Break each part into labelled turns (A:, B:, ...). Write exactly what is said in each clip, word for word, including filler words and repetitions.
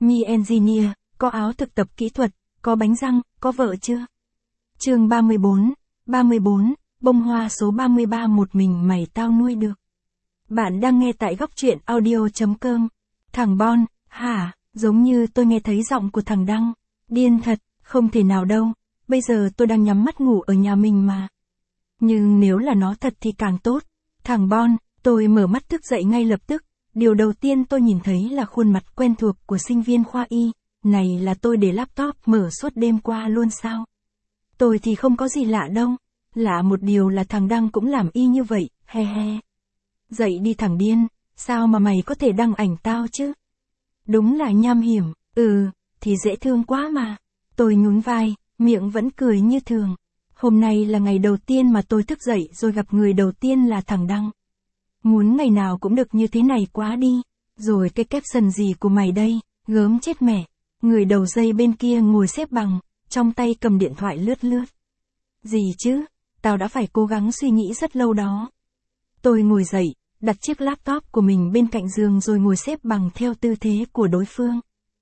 A: Mi Engineer, có áo thực tập kỹ thuật, có bánh răng, có vợ chưa? Chương ba mươi bốn, ba mươi bốn, bông hoa số ba mươi ba một mình mày tao nuôi được. Bạn đang nghe tại góc truyện audio chấm com. Thằng Bon, hả, giống như tôi nghe thấy giọng của thằng Đăng. Điên thật, không thể nào đâu, bây giờ tôi đang nhắm mắt ngủ ở nhà mình mà. Nhưng nếu là nó thật thì càng tốt. Thằng Bon, tôi mở mắt thức dậy ngay lập tức. Điều đầu tiên tôi nhìn thấy là khuôn mặt quen thuộc của sinh viên khoa y. Này là tôi để laptop mở suốt đêm qua luôn sao? Tôi thì không có gì lạ đâu. Lạ một điều là thằng Đăng cũng làm y như vậy, he he. Dậy đi thằng điên, sao mà mày có thể đăng ảnh tao chứ? Đúng là nham hiểm, ừ, thì dễ thương quá mà. Tôi nhún vai, miệng vẫn cười như thường. Hôm nay là ngày đầu tiên mà tôi thức dậy rồi gặp người đầu tiên là thằng Đăng. Muốn ngày nào cũng được như thế này quá đi. Rồi cái caption gì của mày đây, gớm chết mẹ. Người đầu dây bên kia ngồi xếp bằng, trong tay cầm điện thoại lướt lướt. Gì chứ, tao đã phải cố gắng suy nghĩ rất lâu đó. Tôi ngồi dậy, đặt chiếc laptop của mình bên cạnh giường rồi ngồi xếp bằng theo tư thế của đối phương.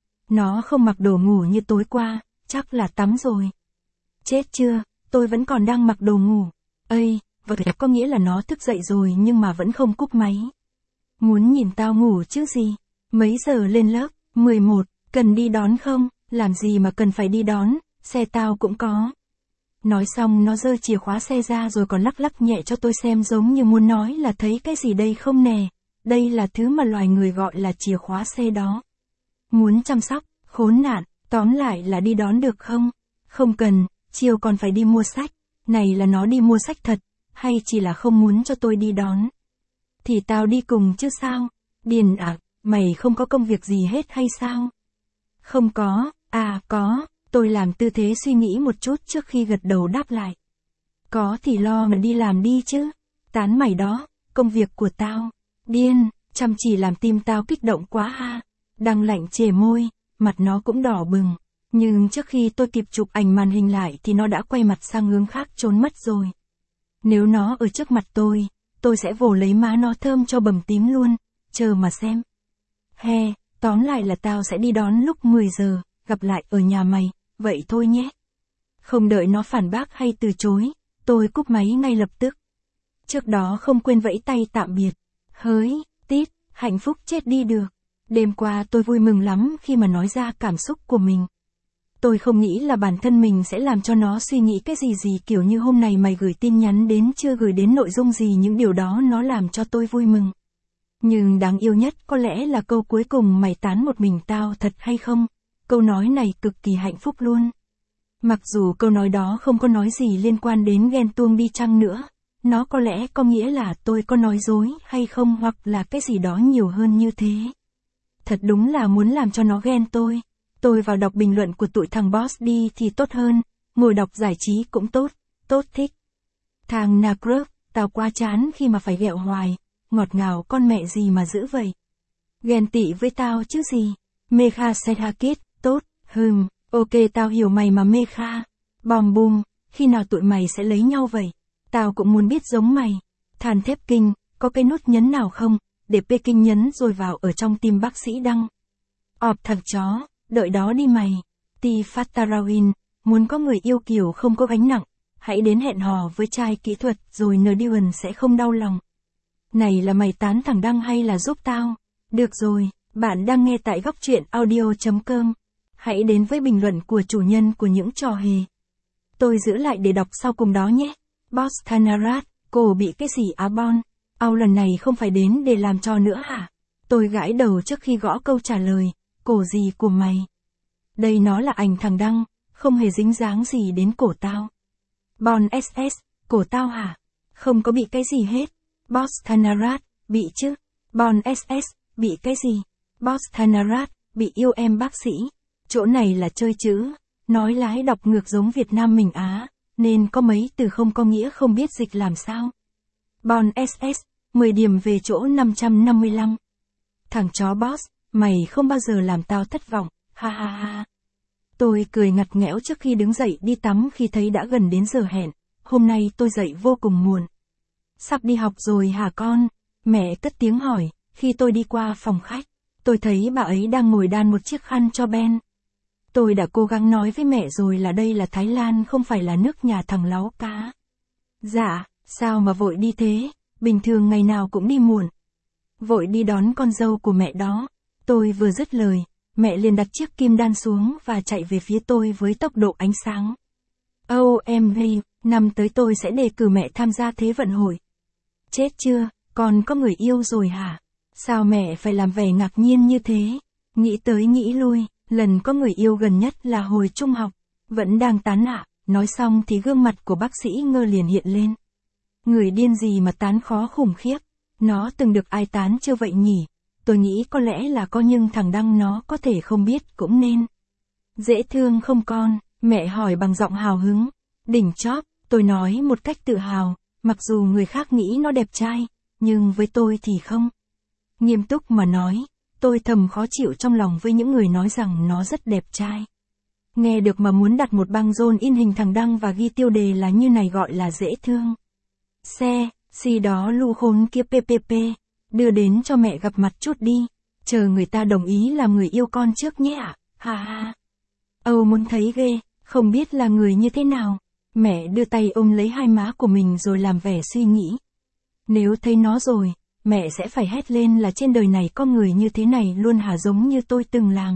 A: Nó không mặc đồ ngủ như tối qua, chắc là tắm rồi. Chết chưa, tôi vẫn còn đang mặc đồ ngủ. Ây, vật có nghĩa là nó thức dậy rồi nhưng mà vẫn không cúp máy. Muốn nhìn tao ngủ chứ gì? Mấy giờ lên lớp? mười một, cần đi đón không? Làm gì mà cần phải đi đón, xe tao cũng có. Nói xong nó giơ chìa khóa xe ra rồi còn lắc lắc nhẹ cho tôi xem giống như muốn nói là thấy cái gì đây không nè. Đây là thứ mà loài người gọi là chìa khóa xe đó. Muốn chăm sóc, khốn nạn, tóm lại là đi đón được không? Không cần, chiều còn phải đi mua sách. Này là nó đi mua sách thật, hay chỉ là không muốn cho tôi đi đón? Thì tao đi cùng chứ sao? Điền à, mày không có công việc gì hết hay sao? Không có, à có, tôi làm tư thế suy nghĩ một chút trước khi gật đầu đáp lại. Có thì lo mà đi làm đi chứ. Tán mày đó, công việc của tao. Điên, chăm chỉ làm tim tao kích động quá ha. Đăng lạnh chề môi, mặt nó cũng đỏ bừng. Nhưng trước khi tôi kịp chụp ảnh màn hình lại thì nó đã quay mặt sang hướng khác trốn mất rồi. Nếu nó ở trước mặt tôi, tôi sẽ vồ lấy má nó thơm cho bầm tím luôn. Chờ mà xem. He, tóm lại là tao sẽ đi đón lúc mười giờ, gặp lại ở nhà mày, vậy thôi nhé. Không đợi nó phản bác hay từ chối, tôi cúp máy ngay lập tức. Trước đó không quên vẫy tay tạm biệt. Hỡi, tít, hạnh phúc chết đi được. Đêm qua tôi vui mừng lắm khi mà nói ra cảm xúc của mình. Tôi không nghĩ là bản thân mình sẽ làm cho nó suy nghĩ cái gì gì kiểu như hôm nay mày gửi tin nhắn đến chưa gửi đến nội dung gì, những điều đó nó làm cho tôi vui mừng. Nhưng đáng yêu nhất có lẽ là câu cuối cùng mày tán một mình tao thật hay không? Câu nói này cực kỳ hạnh phúc luôn. Mặc dù câu nói đó không có nói gì liên quan đến ghen tuông đi chăng nữa, nó có lẽ có nghĩa là tôi có nói dối hay không hoặc là cái gì đó nhiều hơn như thế. Thật đúng là muốn làm cho nó ghen tôi. Tôi vào đọc bình luận của tụi thằng boss đi thì tốt hơn, ngồi đọc giải trí cũng tốt, tốt thích. Thằng Nacrup, tao quá chán khi mà phải ghẹo hoài, ngọt ngào con mẹ gì mà dữ vậy. Ghen tị với tao chứ gì. Mekha Sethakit, tốt, hừm, ok tao hiểu mày mà Mekha. Bom bum, khi nào tụi mày sẽ lấy nhau vậy? Tao cũng muốn biết giống mày. Than thép kinh, có cái nút nhấn nào không, để Peking nhấn rồi vào ở trong tim bác sĩ Đăng. Ọp thằng chó, đợi đó đi mày. Ti Fatarawin, muốn có người yêu kiểu không có gánh nặng, hãy đến hẹn hò với trai kỹ thuật rồi Nduan sẽ không đau lòng. Này là mày tán thằng Đăng hay là giúp tao? Được rồi, bạn đang nghe tại góc truyện audio chấm com. Hãy đến với bình luận của chủ nhân của những trò hề. Tôi giữ lại để đọc sau cùng đó nhé. Boss Thanarat, cô bị cái gì á Bon? Ao lần này không phải đến để làm trò nữa hả? Tôi gãi đầu trước khi gõ câu trả lời. Cổ gì của mày? Đây nó là ảnh thằng Đăng, không hề dính dáng gì đến cổ tao. Bon ét ét, cổ tao hả? Không có bị cái gì hết. Boss Thanarat, bị chứ. Bon ét ét, bị cái gì? Boss Thanarat, bị yêu em bác sĩ. Chỗ này là chơi chữ, nói lái đọc ngược giống Việt Nam mình Á, nên có mấy từ không có nghĩa không biết dịch làm sao. Bon ét ét, mười điểm về chỗ năm trăm năm mươi lăm. Thằng chó boss, mày không bao giờ làm tao thất vọng, ha ha ha. Tôi cười ngặt nghẽo trước khi đứng dậy đi tắm khi thấy đã gần đến giờ hẹn. Hôm nay tôi dậy vô cùng muộn. Sắp đi học rồi hả con? Mẹ cất tiếng hỏi, khi tôi đi qua phòng khách. tôi thấy bà ấy đang ngồi đan một chiếc khăn cho Ben. Tôi đã cố gắng nói với mẹ rồi là đây là Thái Lan không phải là nước nhà thằng láu cá. Dạ, sao mà vội đi thế, bình thường ngày nào cũng đi muộn. Vội đi đón con dâu của mẹ đó. Tôi vừa dứt lời, mẹ liền đặt chiếc kim đan xuống và chạy về phía tôi với tốc độ ánh sáng. ô em giê, năm tới tôi sẽ đề cử mẹ tham gia Thế vận hội. Chết chưa, con có người yêu rồi hả? Sao mẹ phải làm vẻ ngạc nhiên như thế? Nghĩ tới nghĩ lui, lần có người yêu gần nhất là hồi trung học, vẫn đang tán ạ. Nói xong thì gương mặt của bác sĩ Ngơ liền hiện lên. Người điên gì mà tán khó khủng khiếp, nó từng được ai tán chưa vậy nhỉ? Tôi nghĩ có lẽ là có nhưng thằng Đăng nó có thể không biết cũng nên. Dễ thương không con? Mẹ hỏi bằng giọng hào hứng. Đỉnh chóp, tôi nói một cách tự hào, mặc dù người khác nghĩ nó đẹp trai, nhưng với tôi thì không. Nghiêm túc mà nói, tôi thầm khó chịu trong lòng với những người nói rằng nó rất đẹp trai. Nghe được mà muốn đặt một băng rôn in hình thằng Đăng và ghi tiêu đề là như này gọi là dễ thương. Xe, xì đó lu khốn kia ppp, đưa đến cho mẹ gặp mặt chút đi, chờ người ta đồng ý làm người yêu con trước nhé ạ, ha ha. Âu muốn thấy ghê, không biết là người như thế nào. Mẹ đưa tay ôm lấy hai má của mình rồi làm vẻ suy nghĩ. Nếu thấy nó rồi, mẹ sẽ phải hét lên là trên đời này có người như thế này luôn hả, giống như tôi từng làm.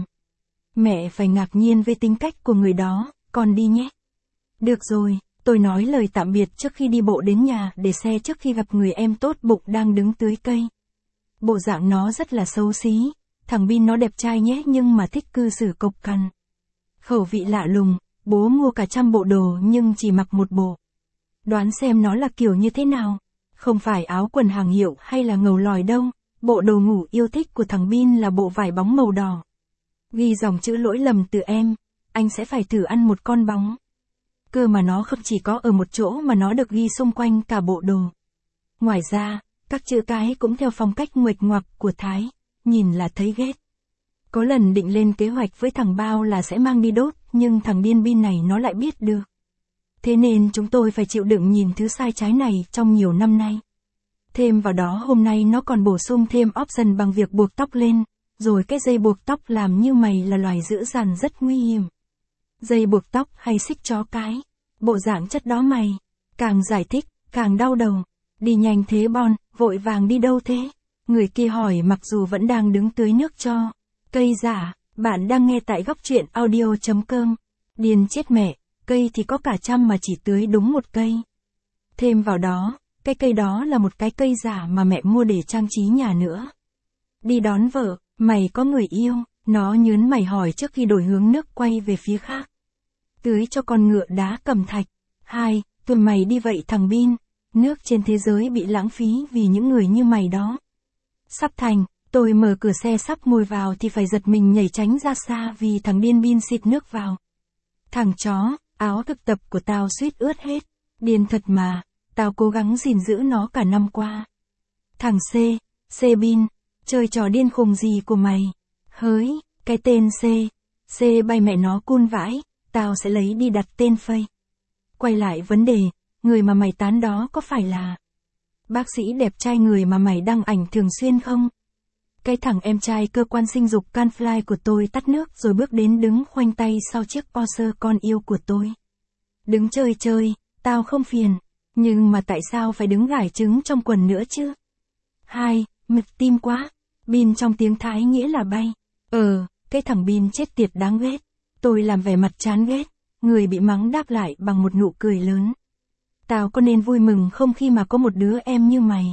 A: Mẹ phải ngạc nhiên với tính cách của người đó, con đi nhé. Được rồi, tôi nói lời tạm biệt trước khi đi bộ đến nhà để xe trước khi gặp người em tốt bụng đang đứng tưới cây. Bộ dạng nó rất là xấu xí, thằng Bin nó đẹp trai nhé nhưng mà thích cư xử cộc cằn. Khẩu vị lạ lùng, bố mua cả trăm bộ đồ nhưng chỉ mặc một bộ. Đoán xem nó là kiểu như thế nào, không phải áo quần hàng hiệu hay là ngầu lòi đâu, bộ đồ ngủ yêu thích của thằng Bin là bộ vải bóng màu đỏ. Ghi dòng chữ lỗi lầm từ em, anh sẽ phải thử ăn một con bóng. Cơ mà nó không chỉ có ở một chỗ mà nó được ghi xung quanh cả bộ đồ. Ngoài ra, các chữ cái cũng theo phong cách nguệch ngoạc của Thái, nhìn là thấy ghét. Có lần định lên kế hoạch với thằng Bao là sẽ mang đi đốt, nhưng thằng điên Bin này nó lại biết được. Thế nên chúng tôi phải chịu đựng nhìn thứ sai trái này trong nhiều năm nay. Thêm vào đó hôm nay nó còn bổ sung thêm option bằng việc buộc tóc lên, rồi cái dây buộc tóc làm như mày là loài dữ dằn rất nguy hiểm. Dây buộc tóc hay xích chó cái, bộ dạng chất đó mày. Càng giải thích, càng đau đầu. Đi nhanh thế Bon, vội vàng đi đâu thế? Người kia hỏi mặc dù vẫn đang đứng tưới nước cho cây giả. Bạn đang nghe tại góc truyện audio chấm com. Điên chết mẹ, cây thì có cả trăm mà chỉ tưới đúng một cây. Thêm vào đó, cái cây đó là một cái cây giả mà mẹ mua để trang trí nhà nữa. Đi đón vợ, mày có người yêu, nó nhớn mày hỏi trước khi đổi hướng nước quay về phía khác. Tưới cho con ngựa đá cầm thạch. Hai, tụi mày đi vậy thằng Bin, nước trên thế giới bị lãng phí vì những người như mày đó. Sắp thành, tôi mở cửa xe sắp ngồi vào thì phải giật mình nhảy tránh ra xa vì thằng điên Bin xịt nước vào. Thằng chó, áo thực tập của tao suýt ướt hết. Điên thật mà, tao cố gắng gìn giữ nó cả năm qua. Thằng C, C Bin, chơi trò điên khùng gì của mày? Hỡi, cái tên C, C bay mẹ nó cun vãi, tao sẽ lấy đi đặt tên Phây. Quay lại vấn đề, người mà mày tán đó có phải là bác sĩ đẹp trai người mà mày đăng ảnh thường xuyên không? Cái thằng em trai cơ quan sinh dục Canfly của tôi tắt nước rồi bước đến đứng khoanh tay sau chiếc Porsche con yêu của tôi. Đứng chơi chơi, tao không phiền, nhưng mà tại sao phải đứng gải trứng trong quần nữa chứ? Hai, mực tim quá. Bin trong tiếng Thái nghĩa là bay. Ờ, cái thằng Bin chết tiệt đáng ghét. Tôi làm vẻ mặt chán ghét. Người bị mắng đáp lại bằng một nụ cười lớn. Tao có nên vui mừng không khi mà có một đứa em như mày?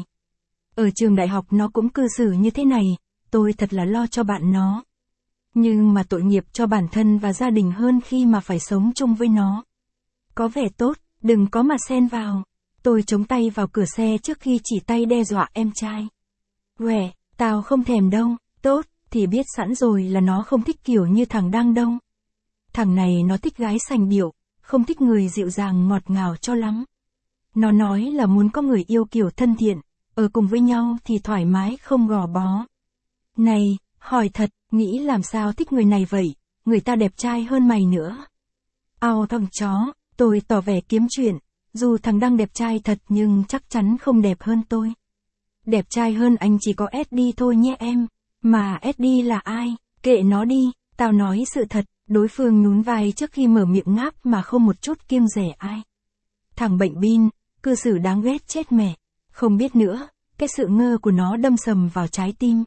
A: Ở trường đại học nó cũng cư xử như thế này, tôi thật là lo cho bạn nó. Nhưng mà tội nghiệp cho bản thân và gia đình hơn khi mà phải sống chung với nó. Có vẻ tốt, đừng có mà xen vào. Tôi chống tay vào cửa xe trước khi chỉ tay đe dọa em trai. Quẻ, tao không thèm đâu, tốt, thì biết sẵn rồi là nó không thích kiểu như thằng Đăng đâu. Thằng này nó thích gái sành điệu, không thích người dịu dàng ngọt ngào cho lắm. Nó nói là muốn có người yêu kiểu thân thiện, ở cùng với nhau thì thoải mái không gò bó. Này, hỏi thật, nghĩ làm sao thích người này vậy, người ta đẹp trai hơn mày nữa. Ao thằng chó, tôi tỏ vẻ kiếm chuyện, dù thằng Đăng đẹp trai thật nhưng chắc chắn không đẹp hơn tôi. Đẹp trai hơn anh chỉ có ét đê thôi nhé em, Mà Eddie là ai? Kệ nó đi, tao nói sự thật, đối phương nhún vai trước khi mở miệng ngáp mà không một chút kiêng dè ai. Thằng bệnh bin, cư xử đáng ghét chết mẹ. Không biết nữa, cái sự ngơ của nó đâm sầm vào trái tim.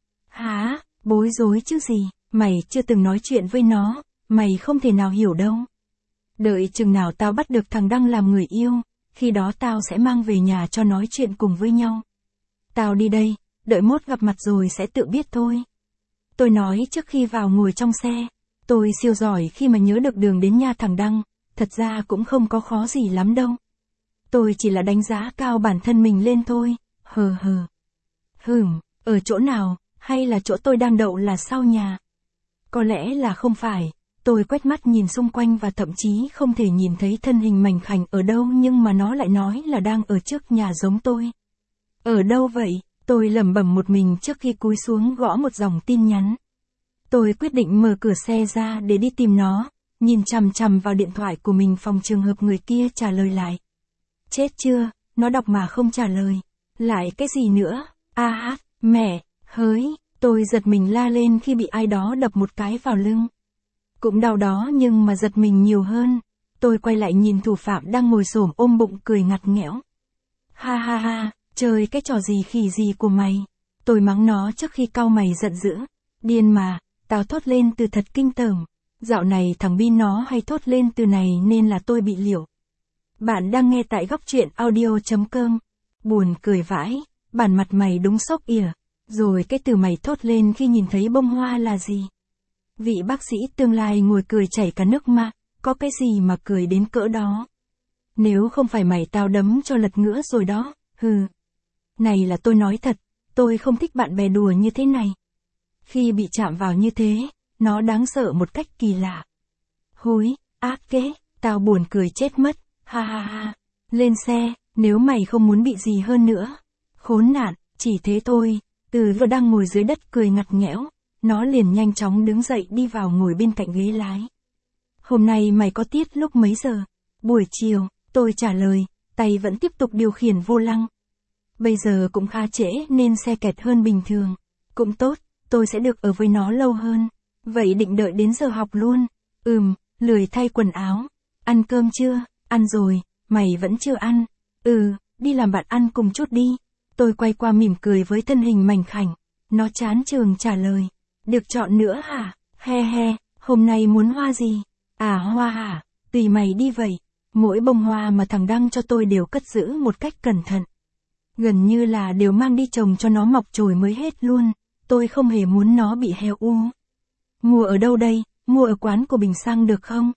A: Hả, bối rối chứ gì, mày chưa từng nói chuyện với nó, mày không thể nào hiểu đâu. Đợi chừng nào tao bắt được thằng Đăng làm người yêu, khi đó tao sẽ mang về nhà cho nói chuyện cùng với nhau. Tao đi đây, đợi mốt gặp mặt rồi sẽ tự biết thôi. Tôi nói trước khi vào ngồi trong xe, tôi siêu giỏi khi mà nhớ được đường đến nhà thằng Đăng, thật ra cũng không có khó gì lắm đâu. Tôi chỉ là đánh giá cao bản thân mình lên thôi, hờ hờ. Hừm, ở chỗ nào, hay là chỗ tôi đang đậu là sau nhà? Có lẽ là không phải, tôi quét mắt nhìn xung quanh và thậm chí không thể nhìn thấy thân hình mảnh khảnh ở đâu nhưng mà nó lại nói là đang ở trước nhà giống tôi. Ở đâu vậy? Tôi lẩm bẩm một mình trước khi cúi xuống gõ một dòng tin nhắn. Tôi quyết định mở cửa xe ra để đi tìm nó, nhìn chằm chằm vào điện thoại của mình phòng trường hợp người kia trả lời lại. Chết chưa, nó đọc mà không trả lời. Lại cái gì nữa? A hát, mẹ, hỡi, tôi giật mình la lên khi bị ai đó đập một cái vào lưng. Cũng đau đó nhưng mà giật mình nhiều hơn. Tôi quay lại nhìn thủ phạm đang ngồi xổm ôm bụng cười ngặt nghẽo. Ha ha ha, trời cái trò gì khỉ gì của mày. Tôi mắng nó trước khi cau mày giận dữ. Điên mà, tao thốt lên từ thật kinh tởm. Dạo này thằng Bin nó hay thốt lên từ này nên là tôi bị liểu. Bạn đang nghe tại góc truyện audio chấm com. Buồn cười vãi, bản mặt mày đúng sốc ỉa. Rồi cái từ mày thốt lên khi nhìn thấy bông hoa là gì? Vị bác sĩ tương lai ngồi cười chảy cả nước mà, có cái gì mà cười đến cỡ đó? Nếu không phải mày tao đấm cho lật ngửa rồi đó, hừ. Này là tôi nói thật, tôi không thích bạn bè đùa như thế này. Khi bị chạm vào như thế, nó đáng sợ một cách kỳ lạ. Hối, ác kế, tao buồn cười chết mất, ha ha ha. Lên xe, nếu mày không muốn bị gì hơn nữa. Khốn nạn, chỉ thế thôi. Từ vừa đang ngồi dưới đất cười ngặt nghẽo, nó liền nhanh chóng đứng dậy đi vào ngồi bên cạnh ghế lái. Hôm nay mày có tiết lúc mấy giờ? Buổi chiều, tôi trả lời, tay vẫn tiếp tục điều khiển vô lăng. Bây giờ cũng khá trễ nên xe kẹt hơn bình thường. Cũng tốt, tôi sẽ được ở với nó lâu hơn. Vậy định đợi đến giờ học luôn? Ừm, lười thay quần áo. Ăn cơm chưa? Ăn rồi, mày vẫn chưa ăn. Ừ, đi làm bạn ăn cùng chút đi. Tôi quay qua mỉm cười với thân hình mảnh khảnh. Nó chán chường trả lời. Được chọn nữa hả? He he, hôm nay muốn hoa gì? À hoa hả? Tùy mày đi vậy. Mỗi bông hoa mà thằng Đăng cho tôi đều cất giữ một cách cẩn thận. Gần như là đều mang đi trồng cho nó mọc chồi mới hết luôn. Tôi không hề muốn nó bị héo u. Mua ở đâu đây? Mua ở quán của Bình Xăng được không?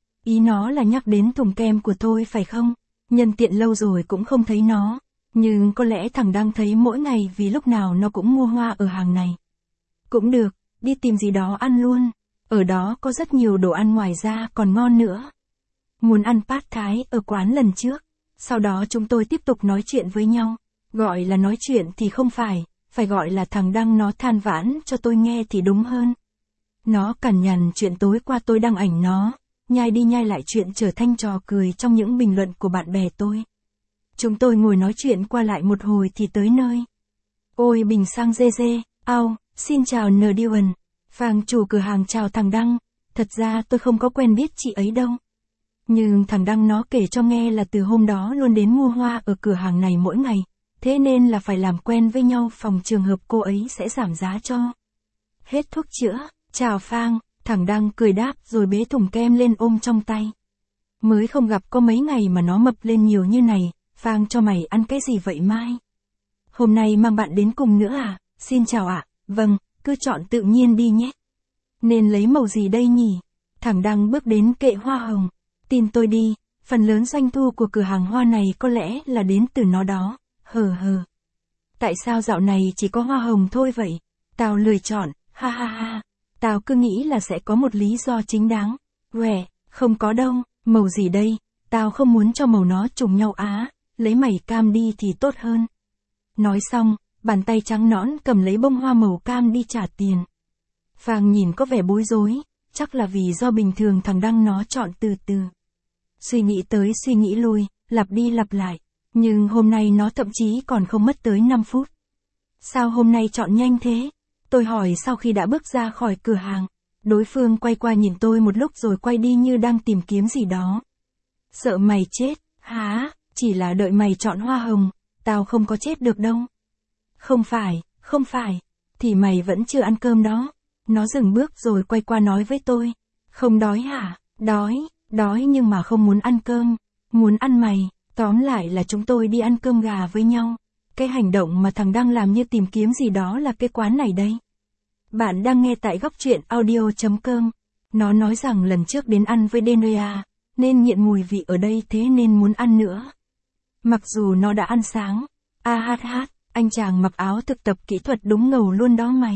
A: Ý nó là nhắc đến thùng kem của tôi phải không? Nhân tiện lâu rồi cũng không thấy nó. Nhưng có lẽ thằng Đăng thấy mỗi ngày vì lúc nào nó cũng mua hoa ở hàng này. Cũng được, đi tìm gì đó ăn luôn. Ở đó có rất nhiều đồ ăn ngoài ra còn ngon nữa. Muốn ăn pad thái ở quán lần trước. Sau đó chúng tôi tiếp tục nói chuyện với nhau. Gọi là nói chuyện thì không phải, phải gọi là thằng Đăng nó than vãn cho tôi nghe thì đúng hơn. Nó cằn nhằn chuyện tối qua tôi đăng ảnh nó, nhai đi nhai lại chuyện trở thành trò cười trong những bình luận của bạn bè tôi. Chúng tôi ngồi nói chuyện qua lại một hồi thì tới nơi. Ôi Bình Xăng dê dê, ao, xin chào N Điवन. Phàng chủ cửa hàng chào thằng Đăng, thật ra tôi không có quen biết chị ấy đâu. Nhưng thằng Đăng nó kể cho nghe là từ hôm đó luôn đến mua hoa ở cửa hàng này mỗi ngày, thế nên là phải làm quen với nhau phòng trường hợp cô ấy sẽ giảm giá cho. Hết thuốc chữa, chào Phang, thằng Đăng cười đáp rồi bế thùng kem lên ôm trong tay. Mới không gặp có mấy ngày mà nó mập lên nhiều như này, Phang cho mày ăn cái gì vậy mai? Hôm nay mang bạn đến cùng nữa à? Xin chào ạ, à. Vâng, cứ chọn tự nhiên đi nhé. Nên lấy màu gì đây nhỉ? Thằng Đăng bước đến kệ hoa hồng. Tin tôi đi, phần lớn doanh thu của cửa hàng hoa này có lẽ là đến từ nó đó, hờ hờ. Tại sao dạo này chỉ có hoa hồng thôi vậy? Tao lười chọn, ha ha ha. Tao cứ nghĩ là sẽ có một lý do chính đáng. Quẻ, không có đâu, màu gì đây? Tao không muốn cho màu nó trùng nhau á, lấy mẩy cam đi thì tốt hơn. Nói xong, bàn tay trắng nõn cầm lấy bông hoa màu cam đi trả tiền. Phàng nhìn có vẻ bối rối, chắc là vì do bình thường thằng Đăng nó chọn từ từ. Suy nghĩ tới suy nghĩ lui, lặp đi lặp lại. Nhưng hôm nay nó thậm chí còn không mất tới năm phút. Sao hôm nay chọn nhanh thế? Tôi hỏi sau khi đã bước ra khỏi cửa hàng. Đối phương quay qua nhìn tôi một lúc rồi quay đi như đang tìm kiếm gì đó. Sợ mày chết, hả? Chỉ là đợi mày chọn hoa hồng, tao không có chết được đâu. Không phải, không phải, thì mày vẫn chưa ăn cơm đó. Nó dừng bước rồi quay qua nói với tôi. Không đói hả? Đói, đói nhưng mà không muốn ăn cơm. Muốn ăn mày, tóm lại là chúng tôi đi ăn cơm gà với nhau. Cái hành động mà thằng đang làm như tìm kiếm gì đó là cái quán này đây. Bạn đang nghe tại góc truyện audio.com. Nó nói rằng lần trước đến ăn với Denia, nên nghiện mùi vị ở đây thế nên muốn ăn nữa. Mặc dù nó đã ăn sáng. A hát hát, anh chàng mặc áo thực tập kỹ thuật đúng ngầu luôn đó mày.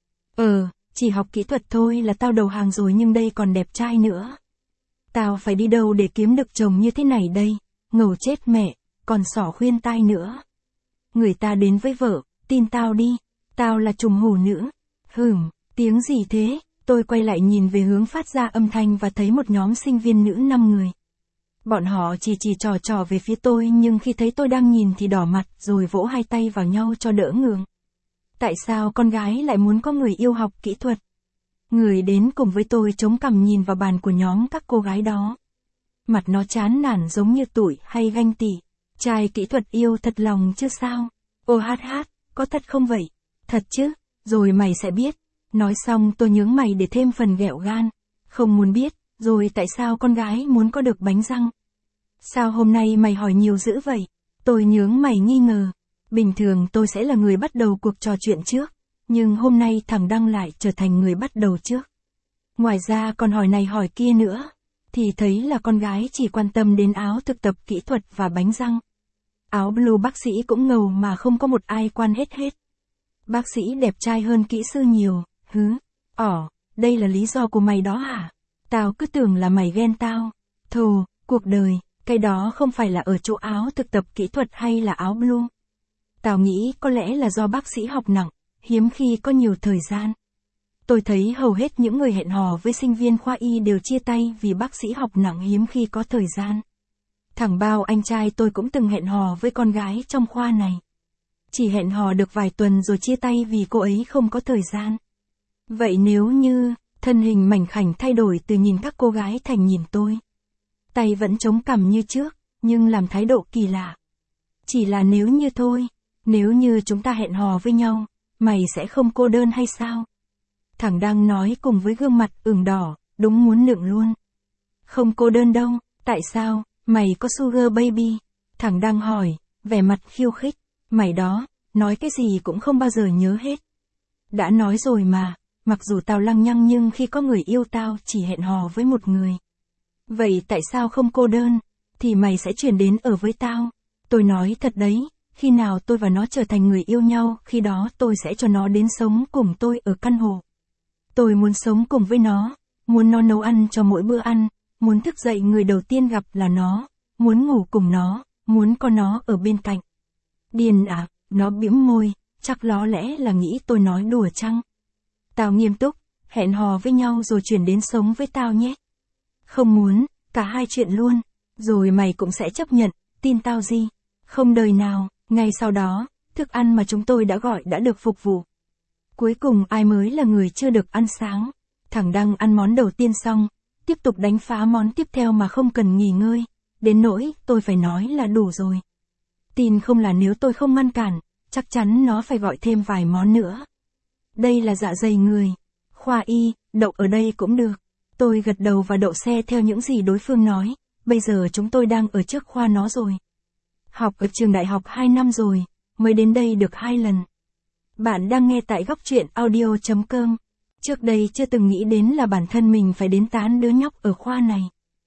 A: Ờ, chỉ học kỹ thuật thôi là tao đầu hàng rồi nhưng đây còn đẹp trai nữa. Tao phải đi đâu để kiếm được chồng như thế này đây, ngầu chết mẹ, còn xỏ khuyên tai nữa. Người ta đến với vợ, tin tao đi, tao là trùm hủ nữ. Hửm, tiếng gì thế? Tôi quay lại nhìn về hướng phát ra âm thanh và thấy một nhóm sinh viên nữ năm người. Bọn họ chỉ chỉ trò trò về phía tôi nhưng khi thấy tôi đang nhìn thì đỏ mặt rồi vỗ hai tay vào nhau cho đỡ ngượng. Tại sao con gái lại muốn có người yêu học kỹ thuật? Người đến cùng với tôi chống cằm nhìn vào bàn của nhóm các cô gái đó. Mặt nó chán nản giống như tủi hay ganh tị. Trai kỹ thuật yêu thật lòng chứ sao? Ô hát hát, có thật không vậy? Thật chứ, rồi mày sẽ biết. Nói xong tôi nhướng mày để thêm phần ghẹo gan. Không muốn biết, rồi tại sao con gái muốn có được bánh răng? Sao hôm nay mày hỏi nhiều dữ vậy? Tôi nhướng mày nghi ngờ. Bình thường tôi sẽ là người bắt đầu cuộc trò chuyện trước. Nhưng hôm nay thằng Đăng lại trở thành người bắt đầu trước. Ngoài ra còn hỏi này hỏi kia nữa. Thì thấy là con gái chỉ quan tâm đến áo thực tập kỹ thuật và bánh răng. Áo blue bác sĩ cũng ngầu mà không có một ai quan hết hết. Bác sĩ đẹp trai hơn kỹ sư nhiều, hứ. Ỏ, đây là lý do của mày đó hả? Tao cứ tưởng là mày ghen tao. Thồ, cuộc đời, cái đó không phải là ở chỗ áo thực tập kỹ thuật hay là áo blue. Tao nghĩ có lẽ là do bác sĩ học nặng, hiếm khi có nhiều thời gian. Tôi thấy hầu hết những người hẹn hò với sinh viên khoa y đều chia tay vì bác sĩ học nặng hiếm khi có thời gian. Thẳng bao anh trai tôi cũng từng hẹn hò với con gái trong khoa này. Chỉ hẹn hò được vài tuần rồi chia tay vì cô ấy không có thời gian. Vậy nếu như, thân hình mảnh khảnh thay đổi từ nhìn các cô gái thành nhìn tôi. Tay vẫn chống cằm như trước, nhưng làm thái độ kỳ lạ. Chỉ là nếu như thôi, nếu như chúng ta hẹn hò với nhau, mày sẽ không cô đơn hay sao? Thằng đang nói cùng với gương mặt ửng đỏ, đúng muốn nựng luôn. Không cô đơn đâu, tại sao, mày có sugar baby? Thằng đang hỏi, vẻ mặt khiêu khích. Mày đó, nói cái gì cũng không bao giờ nhớ hết. Đã nói rồi mà, mặc dù tao lăng nhăng nhưng khi có người yêu tao chỉ hẹn hò với một người. Vậy tại sao không cô đơn? Thì mày sẽ chuyển đến ở với tao. Tôi nói thật đấy, khi nào tôi và nó trở thành người yêu nhau, khi đó tôi sẽ cho nó đến sống cùng tôi ở căn hộ. Tôi muốn sống cùng với nó, muốn nó nấu ăn cho mỗi bữa ăn, muốn thức dậy người đầu tiên gặp là nó, muốn ngủ cùng nó, muốn có nó ở bên cạnh. Điên à, nó bĩm môi, chắc ló lẽ là nghĩ tôi nói đùa chăng? Tao nghiêm túc, hẹn hò với nhau rồi chuyển đến sống với tao nhé. Không muốn, cả hai chuyện luôn, rồi mày cũng sẽ chấp nhận, tin tao gì? Không đời nào, ngay sau đó, thức ăn mà chúng tôi đã gọi đã được phục vụ. Cuối cùng ai mới là người chưa được ăn sáng? Thằng Đăng ăn món đầu tiên xong, tiếp tục đánh phá món tiếp theo mà không cần nghỉ ngơi, đến nỗi tôi phải nói là đủ rồi. Tin không là nếu tôi không ngăn cản, chắc chắn nó phải gọi thêm vài món nữa. Đây là dạ dày người. Khoa y, đậu ở đây cũng được. Tôi gật đầu và đậu xe theo những gì đối phương nói, bây giờ chúng tôi đang ở trước khoa nó rồi. Học ở trường đại học hai năm rồi, mới đến đây được hai lần. Bạn đang nghe tại góc truyện audio.com. Trước đây chưa từng nghĩ đến là bản thân mình phải đến tán đứa nhóc ở khoa này.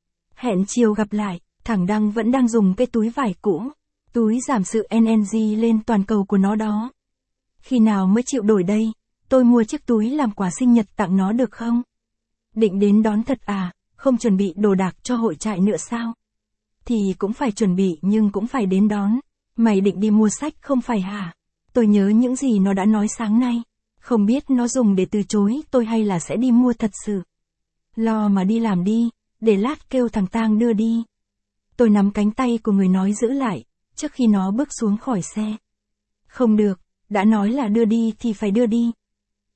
A: Hẹn chiều gặp lại, thằng Đăng vẫn đang dùng cái túi vải cũ. Túi giảm sự en en giê lên toàn cầu của nó đó. Khi nào mới chịu đổi đây? Tôi mua chiếc túi làm quà sinh nhật tặng nó được không? Định đến đón thật à, không chuẩn bị đồ đạc cho hội trại nữa sao? Thì cũng phải chuẩn bị nhưng cũng phải đến đón. Mày định đi mua sách không phải hả? Tôi nhớ những gì nó đã nói sáng nay. Không biết nó dùng để từ chối tôi hay là sẽ đi mua thật sự. Lo mà đi làm đi, để lát kêu thằng Tang đưa đi. Tôi nắm cánh tay của người nói giữ lại, trước khi nó bước xuống khỏi xe. Không được, đã nói là đưa đi thì phải đưa đi.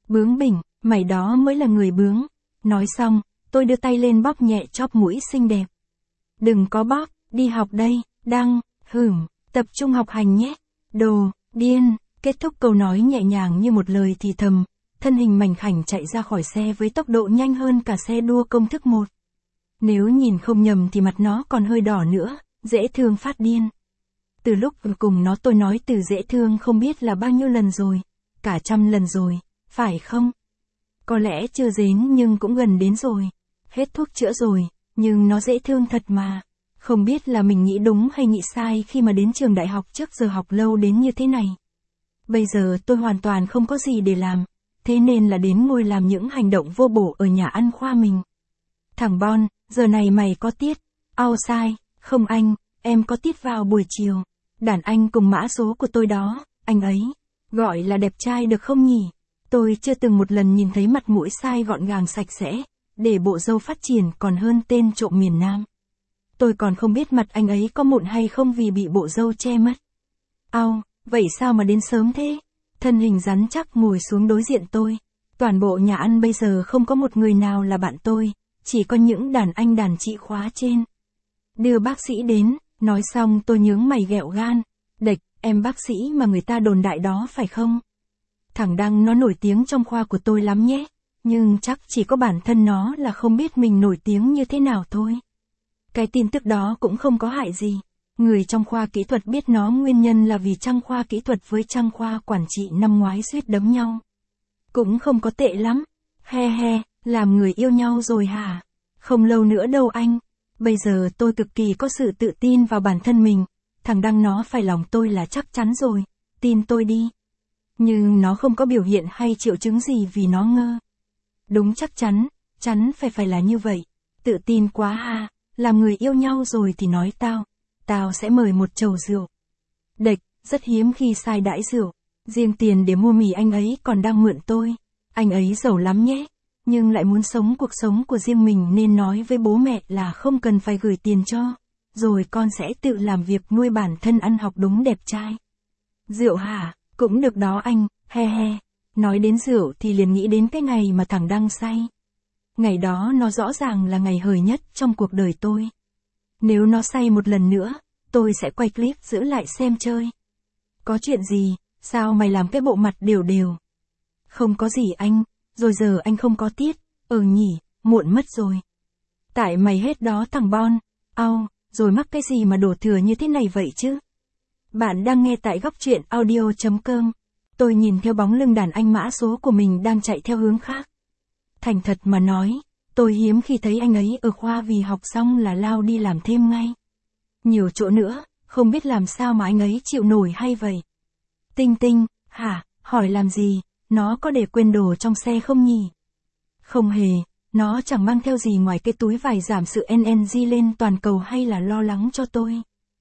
A: Bướng bỉnh, mày đó mới là người bướng. Nói xong, tôi đưa tay lên bóp nhẹ chóp mũi xinh đẹp. Đừng có bóp, đi học đây, Đăng, hửm, tập trung học hành nhé. Đồ, điên, kết thúc câu nói nhẹ nhàng như một lời thì thầm, thân hình mảnh khảnh chạy ra khỏi xe với tốc độ nhanh hơn cả xe đua công thức một. Nếu nhìn không nhầm thì mặt nó còn hơi đỏ nữa, dễ thương phát điên. Từ lúc cùng nó tôi nói từ dễ thương không biết là bao nhiêu lần rồi, cả trăm lần rồi, phải không? Có lẽ chưa đến nhưng cũng gần đến rồi. Hết thuốc chữa rồi, nhưng nó dễ thương thật mà. Không biết là mình nghĩ đúng hay nghĩ sai khi mà đến trường đại học trước giờ học lâu đến như thế này. Bây giờ tôi hoàn toàn không có gì để làm, thế nên là đến ngồi làm những hành động vô bổ ở nhà ăn khoa mình. Thằng Bon, giờ này mày có tiết? Ao sai, không anh, em có tiết vào buổi chiều. Đàn anh cùng mã số của tôi đó, anh ấy. Gọi là đẹp trai được không nhỉ? Tôi chưa từng một lần nhìn thấy mặt mũi sai gọn gàng sạch sẽ, để bộ râu phát triển còn hơn tên trộm miền Nam. Tôi còn không biết mặt anh ấy có mụn hay không vì bị bộ râu che mất. Ao, vậy sao mà đến sớm thế? Thân hình rắn chắc ngồi xuống đối diện tôi. Toàn bộ nhà ăn bây giờ không có một người nào là bạn tôi, chỉ có những đàn anh đàn chị khóa trên. Đưa bác sĩ đến, nói xong tôi nhướng mày ghẹo gan. Địch, em bác sĩ mà người ta đồn đại đó phải không? Thằng Đăng nó nổi tiếng trong khoa của tôi lắm nhé, nhưng chắc chỉ có bản thân nó là không biết mình nổi tiếng như thế nào thôi. Cái tin tức đó cũng không có hại gì. Người trong khoa kỹ thuật biết nó nguyên nhân là vì trang khoa kỹ thuật với trang khoa quản trị năm ngoái suýt đấm nhau. Cũng không có tệ lắm. He he, làm người yêu nhau rồi hả? Không lâu nữa đâu anh. Bây giờ tôi cực kỳ có sự tự tin vào bản thân mình. Thằng Đăng nó phải lòng tôi là chắc chắn rồi. Tin tôi đi. Nhưng nó không có biểu hiện hay triệu chứng gì vì nó ngơ. Đúng chắc chắn, chắn phải phải là như vậy. Tự tin quá ha, làm người yêu nhau rồi thì nói tao. Tao sẽ mời một chầu rượu. Địch, rất hiếm khi sai đãi rượu. Riêng tiền để mua mì anh ấy còn đang mượn tôi. Anh ấy giàu lắm nhé. Nhưng lại muốn sống cuộc sống của riêng mình nên nói với bố mẹ là không cần phải gửi tiền cho. Rồi con sẽ tự làm việc nuôi bản thân ăn học đúng đẹp trai. Rượu hả? Cũng được đó anh, he he. Nói đến rượu thì liền nghĩ đến cái ngày mà thằng Đăng say. Ngày đó nó rõ ràng là ngày hời nhất trong cuộc đời tôi. Nếu nó say một lần nữa, tôi sẽ quay clip giữ lại xem chơi. Có chuyện gì, sao mày làm cái bộ mặt đều đều? Không có gì anh, rồi giờ anh không có tiết, ờ nhỉ, muộn mất rồi. Tại mày hết đó thằng Bon, ao, rồi mắc cái gì mà đổ thừa như thế này vậy chứ? Bạn đang nghe tại góc truyện audio chấm com. Tôi nhìn theo bóng lưng đàn anh mã số của mình đang chạy theo hướng khác. Thành thật mà nói, tôi hiếm khi thấy anh ấy ở khoa vì học xong là lao đi làm thêm ngay. Nhiều chỗ nữa, không biết làm sao mà anh ấy chịu nổi hay vậy. Tinh Tinh, hả, hỏi làm gì, nó có để quên đồ trong xe không nhỉ? Không hề, nó chẳng mang theo gì ngoài cái túi vải giảm sự en en giê lên toàn cầu hay là lo lắng cho tôi.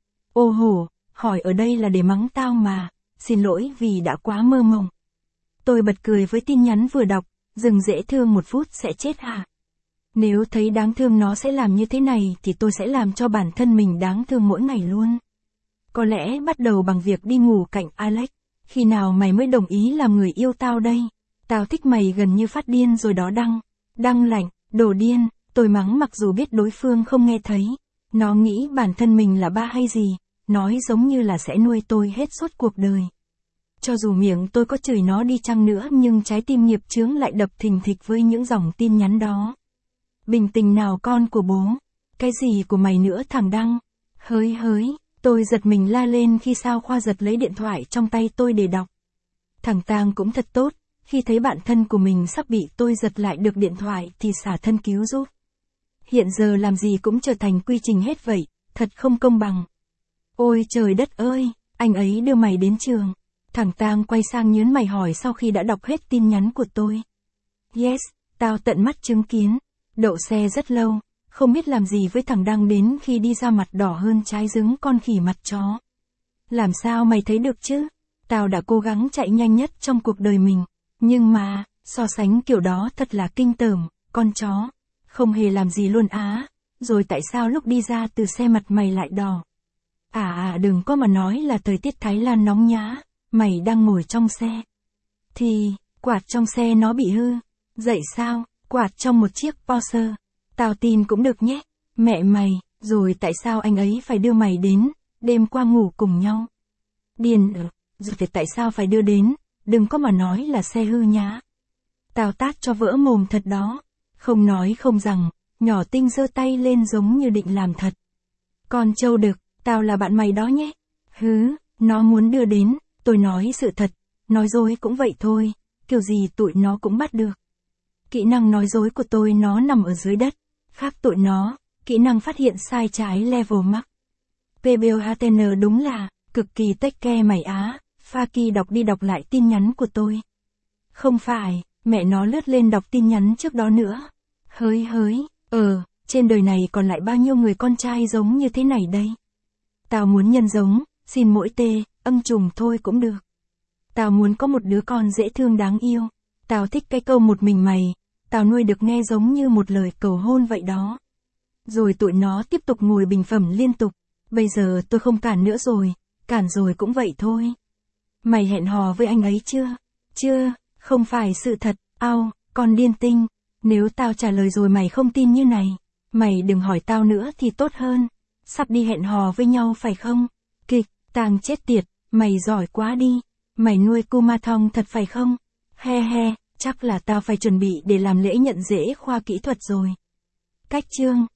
A: Ô hổ, hỏi ở đây là để mắng tao mà, xin lỗi vì đã quá mơ mộng. Tôi bật cười với tin nhắn vừa đọc, dừng dễ thương một phút sẽ chết hả? Nếu thấy đáng thương nó sẽ làm như thế này thì tôi sẽ làm cho bản thân mình đáng thương mỗi ngày luôn. Có lẽ bắt đầu bằng việc đi ngủ cạnh Alex. Khi nào mày mới đồng ý làm người yêu tao đây? Tao thích mày gần như phát điên rồi đó Đăng. Đăng lạnh, đồ điên, tôi mắng mặc dù biết đối phương không nghe thấy. Nó nghĩ bản thân mình là ba hay gì, nói giống như là sẽ nuôi tôi hết suốt cuộc đời. Cho dù miệng tôi có chửi nó đi chăng nữa nhưng trái tim nghiệp chướng lại đập thình thịch với những dòng tin nhắn đó. Bình tĩnh nào con của bố. Cái gì của mày nữa thằng Đăng? Hới hới, tôi giật mình la lên khi Sao Khoa giật lấy điện thoại trong tay tôi để đọc. Thằng Tang cũng thật tốt, khi thấy bạn thân của mình sắp bị tôi giật lại được điện thoại thì xả thân cứu giúp. Hiện giờ làm gì cũng trở thành quy trình hết vậy, thật không công bằng. Ôi trời đất ơi, anh ấy đưa mày đến trường. Thằng Tang quay sang nhớn mày hỏi sau khi đã đọc hết tin nhắn của tôi. Yes, tao tận mắt chứng kiến. Đậu xe rất lâu, không biết làm gì với thằng Đăng đến khi đi ra mặt đỏ hơn trái trứng con khỉ mặt chó. Làm sao mày thấy được chứ? Tao đã cố gắng chạy nhanh nhất trong cuộc đời mình. Nhưng mà, so sánh kiểu đó thật là kinh tởm, con chó. Không hề làm gì luôn á. Rồi tại sao lúc đi ra từ xe mặt mày lại đỏ? À à đừng có mà nói là thời tiết Thái Lan nóng nhá. Mày đang ngồi trong xe. Thì, Quạt trong xe nó bị hư. Dậy sao, quạt trong một chiếc Porsche. Tao tin cũng được nhé. Mẹ mày, rồi tại sao anh ấy phải đưa mày đến, đêm qua ngủ cùng nhau? Điên ừ, rồi thì tại sao phải đưa đến, đừng có mà nói là xe hư nhá. Tao tát cho vỡ mồm thật đó. Không nói không rằng, nhỏ Tinh giơ tay lên giống như định làm thật. Con trâu đực, tao là bạn mày đó nhé. Hứ, nó muốn đưa đến, tôi nói sự thật, nói dối cũng vậy thôi, kiểu gì tụi nó cũng bắt được. Kỹ năng nói dối của tôi nó nằm ở dưới đất, khác tụi nó, kỹ năng phát hiện sai trái level max. pê bê ô hát en đúng là, cực kỳ take care mày á, Faki đọc đi đọc lại tin nhắn của tôi. Không phải, mẹ nó lướt lên đọc tin nhắn trước đó nữa. Hới hới, ờ, trên đời này còn lại bao nhiêu người con trai giống như thế này đây? Tao muốn nhân giống, xin mỗi tê, âng trùng thôi cũng được. Tao muốn có một đứa con dễ thương đáng yêu. Tao thích cái câu một mình mày, tao nuôi được nghe giống như một lời cầu hôn vậy đó. Rồi tụi nó tiếp tục ngồi bình phẩm liên tục. Bây giờ tôi không cản nữa rồi, cản rồi cũng vậy thôi. Mày hẹn hò với anh ấy chưa? Chưa, không phải sự thật, ao, con điên tinh. Nếu tao trả lời rồi mày không tin như này, mày đừng hỏi tao nữa thì tốt hơn. Sắp đi hẹn hò với nhau phải không? Kịch, tang chết tiệt, mày giỏi quá đi. Mày nuôi Kumathong thật phải không? He he, chắc là tao phải chuẩn bị để làm lễ nhận rễ khoa kỹ thuật rồi. Cách chương